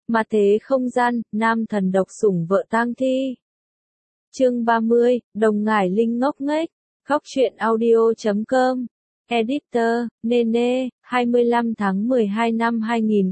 Mà thế không gian, nam thần độc sủng vợ tang thi. Chương 30, Đồng Ngải Linh ngốc nghếch. Góc truyện audio.com. Editor, Nene, 25 tháng 12 năm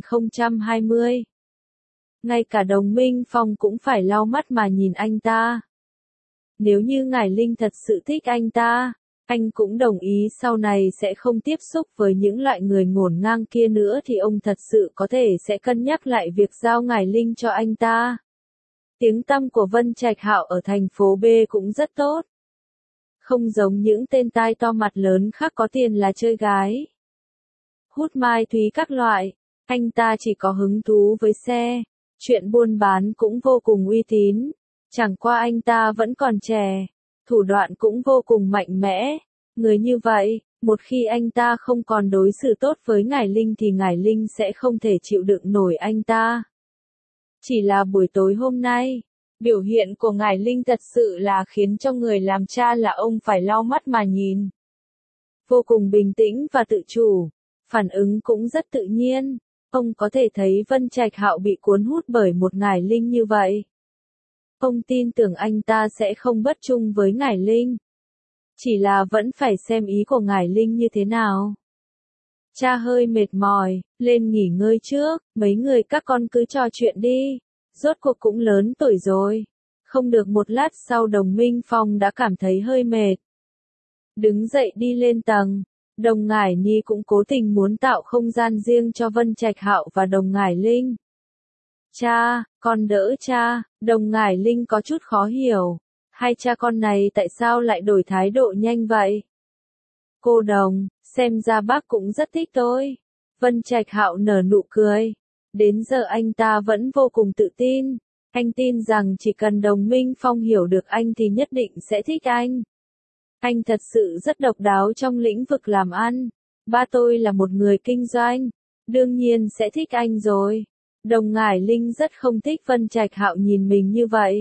2020. Ngay cả Đồng Minh Phong cũng phải lau mắt mà nhìn anh ta. Nếu như Ngải Linh thật sự thích anh ta, anh cũng đồng ý sau này sẽ không tiếp xúc với những loại người ngổn ngang kia nữa thì ông thật sự có thể sẽ cân nhắc lại việc giao Ngải Linh cho anh ta. Tiếng tăm của Vân Trạch Hạo ở thành phố B cũng rất tốt. Không giống những tên tai to mặt lớn khác có tiền là chơi gái, hút mai thúy các loại, anh ta chỉ có hứng thú với xe, chuyện buôn bán cũng vô cùng uy tín. Chẳng qua anh ta vẫn còn trẻ, thủ đoạn cũng vô cùng mạnh mẽ. Người như vậy, một khi anh ta không còn đối xử tốt với Ngải Linh thì Ngải Linh sẽ không thể chịu đựng nổi anh ta. Chỉ là buổi tối hôm nay, biểu hiện của Ngải Linh thật sự là khiến cho người làm cha là ông phải lau mắt mà nhìn. Vô cùng bình tĩnh và tự chủ, phản ứng cũng rất tự nhiên. Ông có thể thấy Vân Trạch Hạo bị cuốn hút bởi một Ngải Linh như vậy. Ông tin tưởng anh ta sẽ không bất trung với Ngải Linh. Chỉ là vẫn phải xem ý của Ngải Linh như thế nào. Cha hơi mệt mỏi, lên nghỉ ngơi trước, mấy người các con cứ trò chuyện đi. Rốt cuộc cũng lớn tuổi rồi. Không được một lát sau Đồng Minh Phong đã cảm thấy hơi mệt. Đứng dậy đi lên tầng. Đồng Ngải Nhi cũng cố tình muốn tạo không gian riêng cho Vân Trạch Hạo và Đồng Ngải Linh. Cha, con đỡ cha. Đồng Ngải Linh có chút khó hiểu. Hai cha con này tại sao lại đổi thái độ nhanh vậy? Cô Đồng, xem ra bác cũng rất thích tôi. Vân Trạch Hạo nở nụ cười. Đến giờ anh ta vẫn vô cùng tự tin. Anh tin rằng chỉ cần Đồng Minh Phong hiểu được anh thì nhất định sẽ thích anh. Anh thật sự rất độc đáo trong lĩnh vực làm ăn. Ba tôi là một người kinh doanh, đương nhiên sẽ thích anh rồi. Đồng Ngải Linh rất không thích Vân Trạch Hạo nhìn mình như vậy.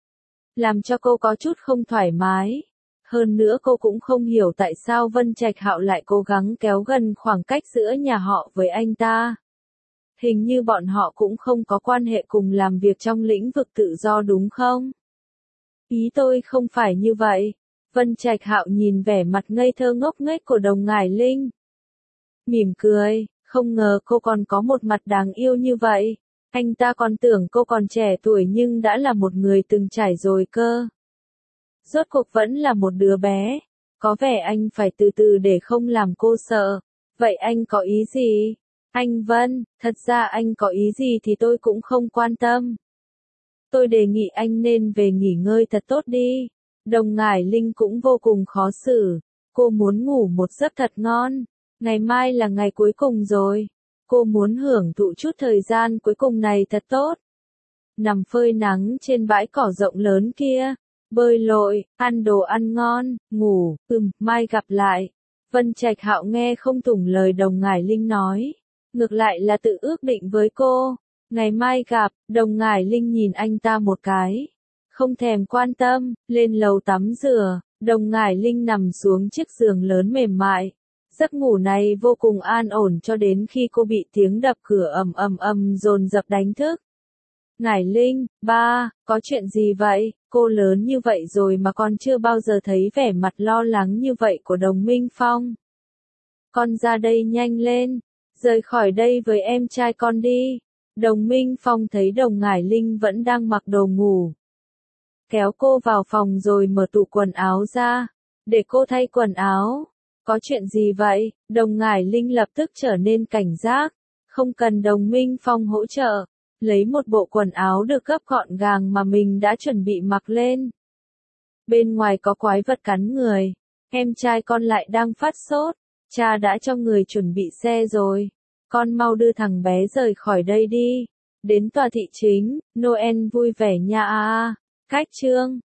Làm cho cô có chút không thoải mái. Hơn nữa cô cũng không hiểu tại sao Vân Trạch Hạo lại cố gắng kéo gần khoảng cách giữa nhà họ với anh ta. Hình như bọn họ cũng không có quan hệ cùng làm việc trong lĩnh vực tự do đúng không? Ý tôi không phải như vậy. Vân Trạch Hạo nhìn vẻ mặt ngây thơ ngốc nghếch của Đồng Ngải Linh. Mỉm cười, không ngờ cô còn có một mặt đáng yêu như vậy. Anh ta còn tưởng cô còn trẻ tuổi nhưng đã là một người từng trải rồi cơ. Rốt cuộc vẫn là một đứa bé. Có vẻ anh phải từ từ để không làm cô sợ. Vậy anh có ý gì? Anh Vân, thật ra anh có ý gì thì tôi cũng không quan tâm. Tôi đề nghị anh nên về nghỉ ngơi thật tốt đi. Đồng Ngải Linh cũng vô cùng khó xử. Cô muốn ngủ một giấc thật ngon. Ngày mai là ngày cuối cùng rồi. Cô muốn hưởng thụ chút thời gian cuối cùng này thật tốt. Nằm phơi nắng trên bãi cỏ rộng lớn kia. Bơi lội, ăn đồ ăn ngon, ngủ, mai gặp lại. Vân Trạch Hạo nghe không thủng lời Đồng Ngải Linh nói. Ngược lại là tự ước định với cô. Ngày mai gặp. Đồng Ngải Linh nhìn anh ta một cái. Không thèm quan tâm, lên lầu tắm rửa. Đồng Ngải Linh nằm xuống chiếc giường lớn mềm mại. Giấc ngủ này vô cùng an ổn cho đến khi cô bị tiếng đập cửa ầm dồn dập đánh thức. Ngải Linh, ba, có chuyện gì vậy? Cô lớn như vậy rồi mà con chưa bao giờ thấy vẻ mặt lo lắng như vậy của Đồng Minh Phong. Con ra đây nhanh lên, rời khỏi đây với em trai con đi. Đồng Minh Phong thấy Đồng Ngải Linh vẫn đang mặc đồ ngủ. Kéo cô vào phòng rồi mở tủ quần áo ra, để cô thay quần áo. Có chuyện gì vậy? Đồng Ngải Linh lập tức trở nên cảnh giác. Không cần Đồng Minh Phong hỗ trợ. Lấy một bộ quần áo được gấp gọn gàng mà mình đã chuẩn bị mặc lên. Bên ngoài có quái vật cắn người. Em trai con lại đang phát sốt. Cha đã cho người chuẩn bị xe rồi. Con mau đưa thằng bé rời khỏi đây đi. Đến tòa thị chính, Noel vui vẻ nha. Cách chương